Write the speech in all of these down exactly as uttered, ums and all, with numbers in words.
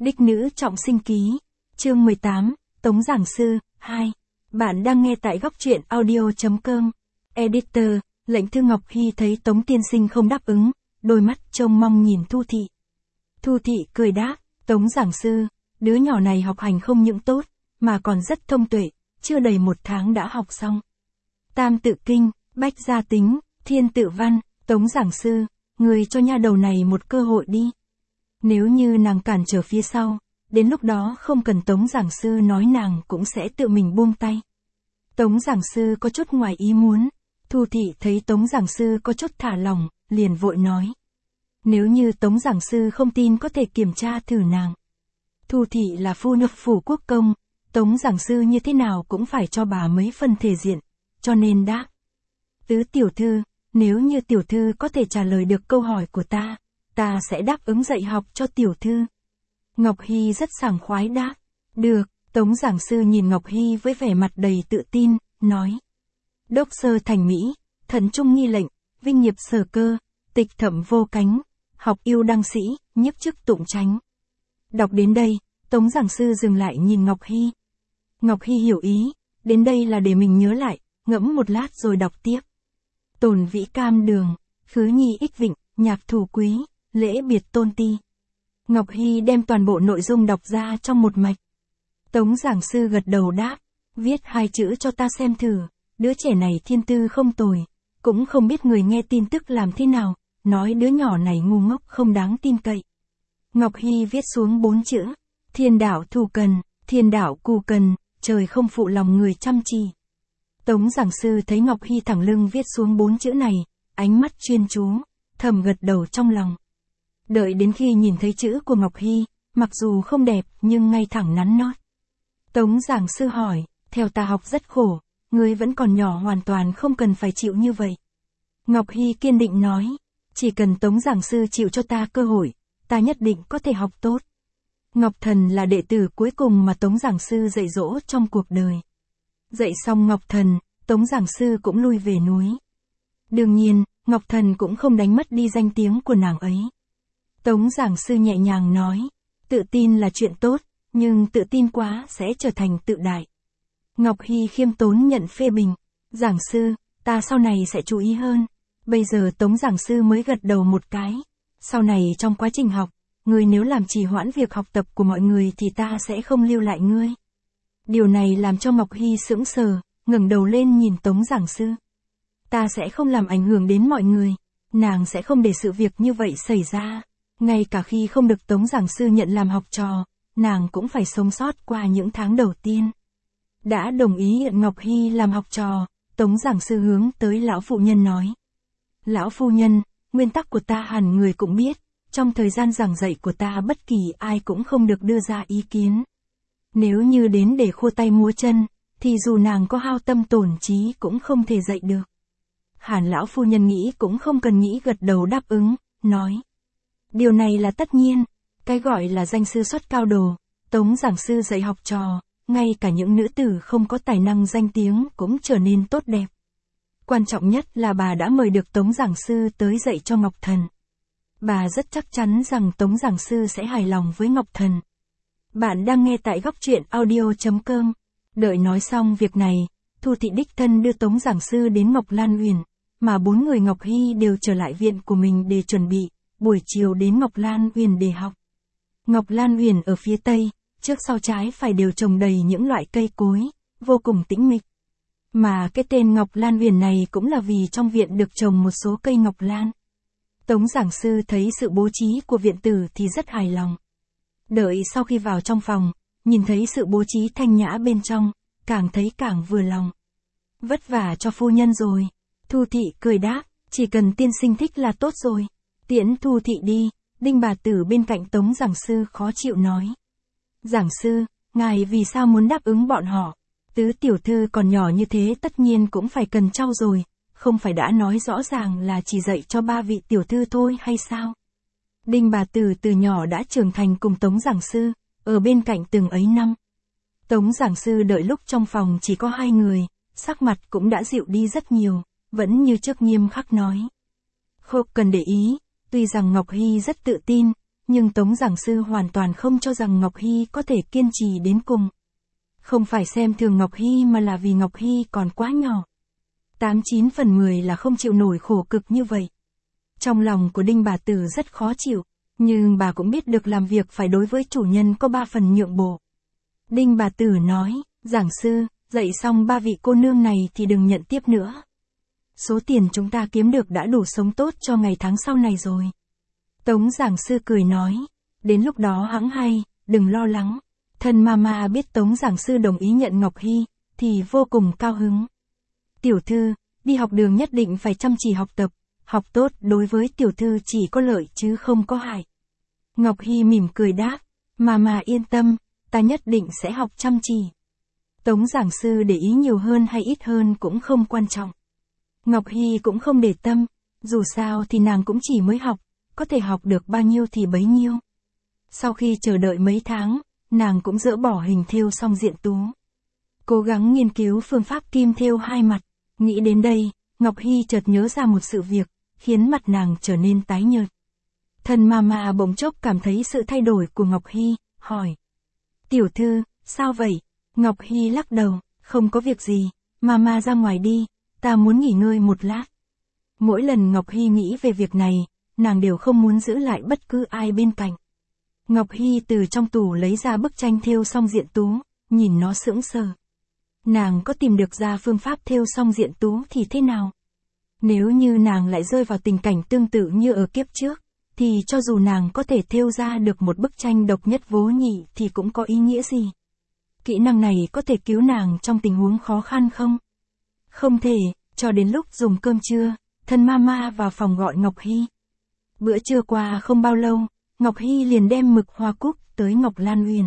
Đích nữ trọng sinh ký, chương mười tám, Tống giảng sư, hai. Bạn đang nghe tại góc truyện audio chấm com. Editor, lệnh thư Ngọc Hy thấy Tống tiên sinh không đáp ứng, đôi mắt trông mong nhìn Thu Thị. Thu Thị cười đáp, Tống giảng sư, đứa nhỏ này học hành không những tốt, mà còn rất thông tuệ, chưa đầy một tháng đã học xong. Tam tự kinh, bách gia tính, thiên tự văn, Tống giảng sư, người cho nha đầu này một cơ hội đi. Nếu như nàng cản trở phía sau, đến lúc đó không cần Tống giảng sư nói nàng cũng sẽ tự mình buông tay. Tống giảng sư có chút ngoài ý muốn, Thu Thị thấy Tống giảng sư có chút thả lỏng, liền vội nói. Nếu như Tống giảng sư không tin có thể kiểm tra thử nàng. Thu Thị là phu nước phủ quốc công, Tống giảng sư như thế nào cũng phải cho bà mấy phần thể diện, cho nên đáp. Tứ tiểu thư, nếu như tiểu thư có thể trả lời được câu hỏi của ta, ta sẽ đáp ứng dạy học cho tiểu thư. Ngọc Hy rất sảng khoái đáp. Được, Tống giảng sư nhìn Ngọc Hy với vẻ mặt đầy tự tin, nói. Đốc sơ thành Mỹ, thần trung nghi lệnh, vinh nghiệp sở cơ, tịch thẩm vô cánh, học yêu đăng sĩ, nhiếp chức tụng tránh. Đọc đến đây, Tống giảng sư dừng lại nhìn Ngọc Hy. Ngọc Hy hiểu ý, đến đây là để mình nhớ lại, ngẫm một lát rồi đọc tiếp. Tồn vĩ cam đường, khứ nhi ích vịnh, nhạc thủ quý, lễ biệt tôn ti. Ngọc Hy đem toàn bộ nội dung đọc ra trong một mạch. Tống giảng sư gật đầu đáp, viết hai chữ cho ta xem thử, đứa trẻ này thiên tư không tồi, cũng không biết người nghe tin tức làm thế nào, nói đứa nhỏ này ngu ngốc không đáng tin cậy. Ngọc Hy viết xuống bốn chữ, thiên đạo thù cần, thiên đạo cù cần, trời không phụ lòng người chăm chỉ. Tống giảng sư thấy Ngọc Hy thẳng lưng viết xuống bốn chữ này, ánh mắt chuyên chú, thầm gật đầu trong lòng. Đợi đến khi nhìn thấy chữ của Ngọc Hy, mặc dù không đẹp nhưng ngay thẳng nắn nót. Tống giảng sư hỏi, theo ta học rất khổ, ngươi vẫn còn nhỏ hoàn toàn không cần phải chịu như vậy. Ngọc Hy kiên định nói, chỉ cần Tống giảng sư chịu cho ta cơ hội, ta nhất định có thể học tốt. Ngọc Thần là đệ tử cuối cùng mà Tống giảng sư dạy dỗ trong cuộc đời. Dạy xong Ngọc Thần, Tống giảng sư cũng lui về núi. Đương nhiên, Ngọc Thần cũng không đánh mất đi danh tiếng của nàng ấy. Tống giảng sư nhẹ nhàng nói, tự tin là chuyện tốt, nhưng tự tin quá sẽ trở thành tự đại. Ngọc Hy khiêm tốn nhận phê bình, giảng sư, ta sau này sẽ chú ý hơn. Bây giờ Tống giảng sư mới gật đầu một cái. Sau này trong quá trình học, ngươi nếu làm trì hoãn việc học tập của mọi người thì ta sẽ không lưu lại ngươi. Điều này làm cho Ngọc Hy sững sờ, ngẩng đầu lên nhìn Tống giảng sư. Ta sẽ không làm ảnh hưởng đến mọi người, nàng sẽ không để sự việc như vậy xảy ra. Ngay cả khi không được Tống giảng sư nhận làm học trò, nàng cũng phải sống sót qua những tháng đầu tiên. Đã đồng ý nhận Ngọc Hy làm học trò, Tống giảng sư hướng tới lão phụ nhân nói. Lão phu nhân, nguyên tắc của ta hẳn người cũng biết, trong thời gian giảng dạy của ta bất kỳ ai cũng không được đưa ra ý kiến. Nếu như đến để khua tay múa chân, thì dù nàng có hao tâm tổn trí cũng không thể dạy được. Hàn lão phu nhân nghĩ cũng không cần nghĩ gật đầu đáp ứng, nói. Điều này là tất nhiên, cái gọi là danh sư xuất cao đồ, Tống giảng sư dạy học trò, ngay cả những nữ tử không có tài năng danh tiếng cũng trở nên tốt đẹp. Quan trọng nhất là bà đã mời được Tống giảng sư tới dạy cho Ngọc Thần. Bà rất chắc chắn rằng Tống giảng sư sẽ hài lòng với Ngọc Thần. Bạn đang nghe tại góc truyện audio chấm com. Đợi nói xong việc này, Thu Thị đích thân đưa Tống giảng sư đến Ngọc Lan Uyển, mà bốn người Ngọc Hy đều trở lại viện của mình để chuẩn bị, buổi chiều đến Ngọc Lan Uyển để học. Ngọc Lan Uyển ở phía tây, trước sau trái phải đều trồng đầy những loại cây cối, vô cùng tĩnh mịch. Mà cái tên Ngọc Lan Uyển này cũng là vì trong viện được trồng một số cây ngọc lan. Tống giảng sư thấy sự bố trí của viện tử thì rất hài lòng. Đợi sau khi vào trong phòng, nhìn thấy sự bố trí thanh nhã bên trong, càng thấy càng vừa lòng. Vất vả cho phu nhân rồi. Thu Thị cười đáp, chỉ cần tiên sinh thích là tốt rồi. Tiễn Thu Thị đi, Đinh bà tử bên cạnh Tống giảng sư khó chịu nói. Giảng sư, ngài vì sao muốn đáp ứng bọn họ? Tứ tiểu thư còn nhỏ như thế tất nhiên cũng phải cần trau dồi, không phải đã nói rõ ràng là chỉ dạy cho ba vị tiểu thư thôi hay sao? Đinh bà tử từ nhỏ đã trưởng thành cùng Tống giảng sư, ở bên cạnh từng ấy năm. Tống giảng sư đợi lúc trong phòng chỉ có hai người, sắc mặt cũng đã dịu đi rất nhiều, vẫn như trước nghiêm khắc nói. Không cần để ý, tuy rằng Ngọc Hy rất tự tin, nhưng Tống giảng sư hoàn toàn không cho rằng Ngọc Hy có thể kiên trì đến cùng. Không phải xem thường Ngọc Hy mà là vì Ngọc Hy còn quá nhỏ. Tám chín phần mười là không chịu nổi khổ cực như vậy. Trong lòng của Đinh bà tử rất khó chịu, nhưng bà cũng biết được làm việc phải đối với chủ nhân có ba phần nhượng bộ. Đinh bà tử nói, giảng sư, dạy xong ba vị cô nương này thì đừng nhận tiếp nữa. Số tiền chúng ta kiếm được đã đủ sống tốt cho ngày tháng sau này rồi. Tống giảng sư cười nói, đến lúc đó hẵng hay, đừng lo lắng. Thân mama biết Tống giảng sư đồng ý nhận Ngọc Hy, thì vô cùng cao hứng. Tiểu thư, đi học đường nhất định phải chăm chỉ học tập, học tốt đối với tiểu thư chỉ có lợi chứ không có hại. Ngọc Hy mỉm cười đáp, mama yên tâm, ta nhất định sẽ học chăm chỉ. Tống giảng sư để ý nhiều hơn hay ít hơn cũng không quan trọng. Ngọc Hy cũng không để tâm, dù sao thì nàng cũng chỉ mới học, có thể học được bao nhiêu thì bấy nhiêu. Sau khi chờ đợi mấy tháng, nàng cũng dỡ bỏ hình thêu song diện tú. Cố gắng nghiên cứu phương pháp kim thêu hai mặt, nghĩ đến đây, Ngọc Hy chợt nhớ ra một sự việc, khiến mặt nàng trở nên tái nhợt. Thần mama bỗng chốc cảm thấy sự thay đổi của Ngọc Hy, hỏi. Tiểu thư, sao vậy? Ngọc Hy lắc đầu, không có việc gì, mama ra ngoài đi, ta muốn nghỉ ngơi một lát. Mỗi lần Ngọc Hy nghĩ về việc này, nàng đều không muốn giữ lại bất cứ ai bên cạnh. Ngọc Hy từ trong tủ lấy ra bức tranh thêu song diện tú, nhìn nó sững sờ. Nàng có tìm được ra phương pháp thêu song diện tú thì thế nào? Nếu như nàng lại rơi vào tình cảnh tương tự như ở kiếp trước, thì cho dù nàng có thể thêu ra được một bức tranh độc nhất vô nhị thì cũng có ý nghĩa gì? Kỹ năng này có thể cứu nàng trong tình huống khó khăn không? Không thể, cho đến lúc dùng cơm trưa, thân mama vào phòng gọi Ngọc Hy. Bữa trưa qua không bao lâu, Ngọc Hy liền đem mực hoa cúc tới Ngọc Lan Uyển.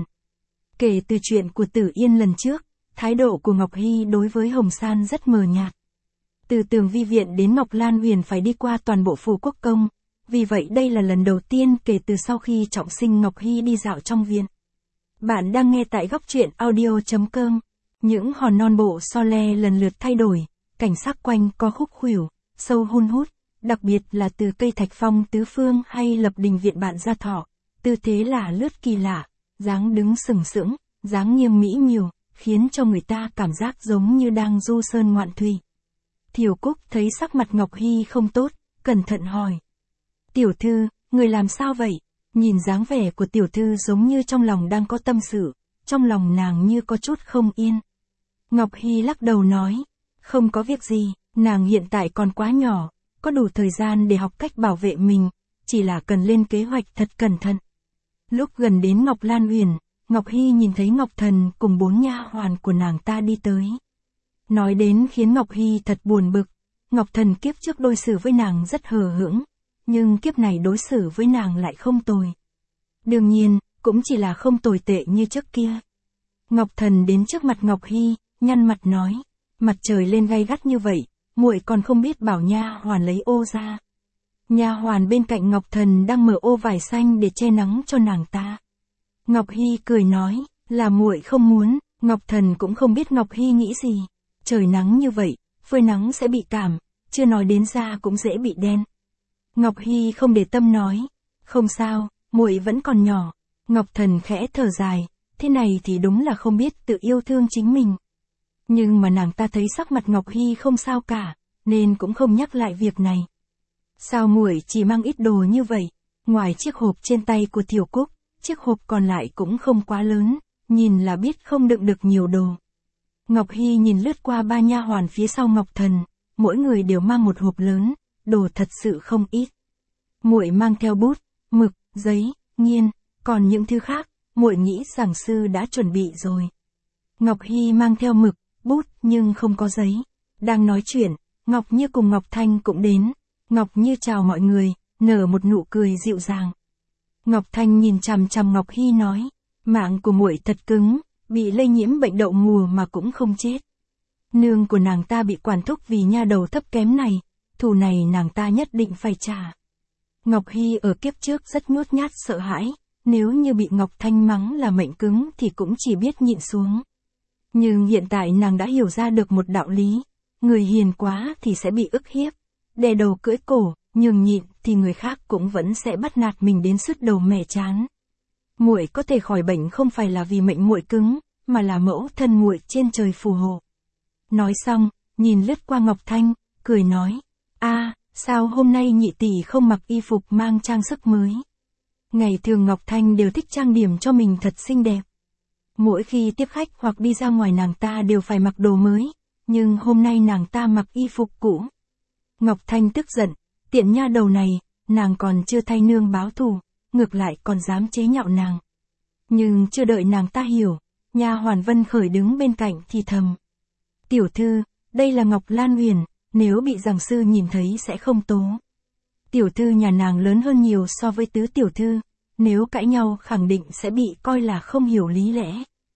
Kể từ chuyện của Tử Yên lần trước, thái độ của Ngọc Hy đối với Hồng San rất mờ nhạt. Từ Tường Vi Viện đến Ngọc Lan Uyển phải đi qua toàn bộ phủ quốc công, vì vậy đây là lần đầu tiên kể từ sau khi trọng sinh Ngọc Hy đi dạo trong viện. Bạn đang nghe tại góc truyện audio chấm com. Những hòn non bộ so le lần lượt thay đổi, cảnh sắc quanh có khúc khuỷu, sâu hun hút, đặc biệt là từ cây thạch phong tứ phương hay lập đình viện bạn gia thọ, tư thế là lướt kỳ lạ, dáng đứng sừng sững, dáng nghiêm mỹ miều, khiến cho người ta cảm giác giống như đang du sơn ngoạn thủy. Thiều Cúc thấy sắc mặt Ngọc Hy không tốt, cẩn thận hỏi. Tiểu thư, người làm sao vậy? Nhìn dáng vẻ của tiểu thư giống như trong lòng đang có tâm sự, trong lòng nàng như có chút không yên. Ngọc Hy lắc đầu nói, không có việc gì, nàng hiện tại còn quá nhỏ, có đủ thời gian để học cách bảo vệ mình, chỉ là cần lên kế hoạch thật cẩn thận. Lúc gần đến Ngọc Lan Uyển, Ngọc Hy nhìn thấy Ngọc Thần cùng bốn nha hoàn của nàng ta đi tới. Nói đến khiến Ngọc Hy thật buồn bực, Ngọc Thần kiếp trước đối xử với nàng rất hờ hững, nhưng kiếp này đối xử với nàng lại không tồi. Đương nhiên, cũng chỉ là không tồi tệ như trước kia. Ngọc Thần đến trước mặt Ngọc Hy, nhăn mặt nói, mặt trời lên gay gắt như vậy, muội còn không biết bảo nha hoàn lấy ô ra. Nha hoàn bên cạnh Ngọc Thần đang mở ô vải xanh để che nắng cho nàng ta. Ngọc Hy cười nói, là muội không muốn. Ngọc Thần cũng không biết Ngọc Hy nghĩ gì. Trời nắng như vậy, phơi nắng sẽ bị cảm, chưa nói đến da cũng dễ bị đen. Ngọc Hy không để tâm nói, không sao, muội vẫn còn nhỏ. Ngọc Thần khẽ thở dài, thế này thì đúng là không biết tự yêu thương chính mình. Nhưng mà nàng ta thấy sắc mặt Ngọc Hy không sao cả, nên cũng không nhắc lại việc này. Sao muội chỉ mang ít đồ như vậy? Ngoài chiếc hộp trên tay của Thiều Cúc, chiếc hộp còn lại cũng không quá lớn, nhìn là biết không đựng được nhiều đồ. Ngọc Hy nhìn lướt qua ba nha hoàn phía sau Ngọc Thần, mỗi người đều mang một hộp lớn, đồ thật sự không ít. Muội mang theo bút, mực, giấy, nghiên, còn những thứ khác, muội nghĩ giảng sư đã chuẩn bị rồi. Ngọc Hy mang theo mực, bút nhưng không có giấy. Đang nói chuyện, Ngọc Như cùng Ngọc Thanh cũng đến. Ngọc Như chào mọi người, nở một nụ cười dịu dàng. Ngọc Thanh nhìn chằm chằm Ngọc Hy nói, mạng của muội thật cứng, bị lây nhiễm bệnh đậu mùa mà cũng không chết. Nương của nàng ta bị quản thúc vì nha đầu thấp kém này, thù này nàng ta nhất định phải trả. Ngọc Hy ở kiếp trước rất nhút nhát sợ hãi, nếu như bị Ngọc Thanh mắng là mệnh cứng thì cũng chỉ biết nhịn xuống. Nhưng hiện tại nàng đã hiểu ra được một đạo lý, người hiền quá thì sẽ bị ức hiếp, đè đầu cưỡi cổ, nhường nhịn thì người khác cũng vẫn sẽ bắt nạt mình đến sứt đầu mẻ trán. Muội có thể khỏi bệnh không phải là vì mệnh muội cứng, mà là mẫu thân muội trên trời phù hộ. Nói xong, nhìn lướt qua Ngọc Thanh, cười nói, a, sao hôm nay nhị tỷ không mặc y phục mang trang sức mới? Ngày thường Ngọc Thanh đều thích trang điểm cho mình thật xinh đẹp. Mỗi khi tiếp khách hoặc đi ra ngoài nàng ta đều phải mặc đồ mới, nhưng hôm nay nàng ta mặc y phục cũ. Ngọc Thanh tức giận, tiện nha đầu này, nàng còn chưa thay nương báo thù, ngược lại còn dám chế nhạo nàng. Nhưng chưa đợi nàng ta hiểu, nha hoàn Vân Khởi đứng bên cạnh thì thầm. Tiểu thư, đây là Ngọc Lan Huyền, nếu bị giảng sư nhìn thấy sẽ không tố. Tiểu thư nhà nàng lớn hơn nhiều so với tứ tiểu thư, nếu cãi nhau khẳng định sẽ bị coi là không hiểu lý lẽ.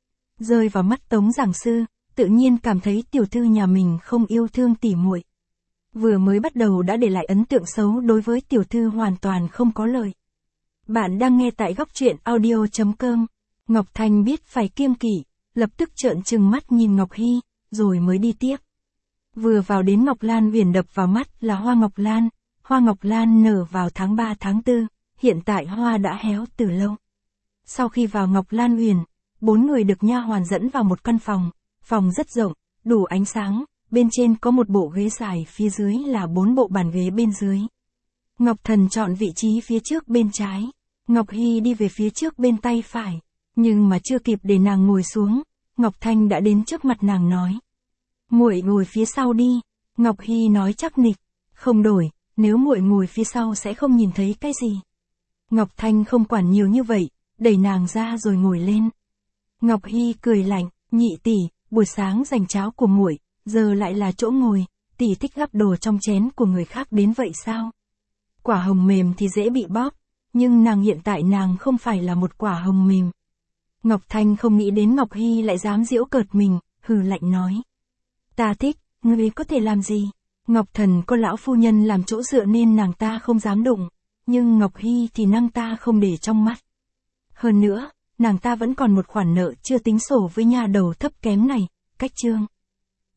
Rơi vào mắt Tống giảng sư, tự nhiên cảm thấy tiểu thư nhà mình không yêu thương tỉ muội. Vừa mới bắt đầu đã để lại ấn tượng xấu đối với tiểu thư hoàn toàn không có lợi. Bạn đang nghe tại góc truyện audio chấm com. Ngọc Thanh biết phải kiêng kỵ, lập tức trợn trừng mắt nhìn Ngọc Hy, rồi mới đi tiếp. Vừa vào đến Ngọc Lan Huyền đập vào mắt là hoa Ngọc Lan. Hoa Ngọc Lan nở vào tháng ba tháng tư, hiện tại hoa đã héo từ lâu. Sau khi vào Ngọc Lan Huyền, bốn người được nha hoàn dẫn vào một căn phòng, phòng rất rộng, đủ ánh sáng, bên trên có một bộ ghế dài, phía dưới là bốn bộ bàn ghế bên dưới. Ngọc Thần chọn vị trí phía trước bên trái, Ngọc Hy đi về phía trước bên tay phải, nhưng mà chưa kịp để nàng ngồi xuống, Ngọc Thanh đã đến trước mặt nàng nói. Muội ngồi phía sau đi, Ngọc Hy nói chắc nịch, không đổi, nếu muội ngồi phía sau sẽ không nhìn thấy cái gì. Ngọc Thanh không quản nhiều như vậy, đẩy nàng ra rồi ngồi lên. Ngọc Hy cười lạnh, nhị tỷ, buổi sáng dành cháo của muội, giờ lại là chỗ ngồi, tỷ thích gắp đồ trong chén của người khác đến vậy sao? Quả hồng mềm thì dễ bị bóp, nhưng nàng hiện tại nàng không phải là một quả hồng mềm. Ngọc Thanh không nghĩ đến Ngọc Hy lại dám giễu cợt mình, hừ lạnh nói. Ta thích, ngươi có thể làm gì? Ngọc Thần có lão phu nhân làm chỗ dựa nên nàng ta không dám đụng, nhưng Ngọc Hy thì năng ta không để trong mắt. Hơn nữa, nàng ta vẫn còn một khoản nợ chưa tính sổ với nhà đầu thấp kém này, cách chương.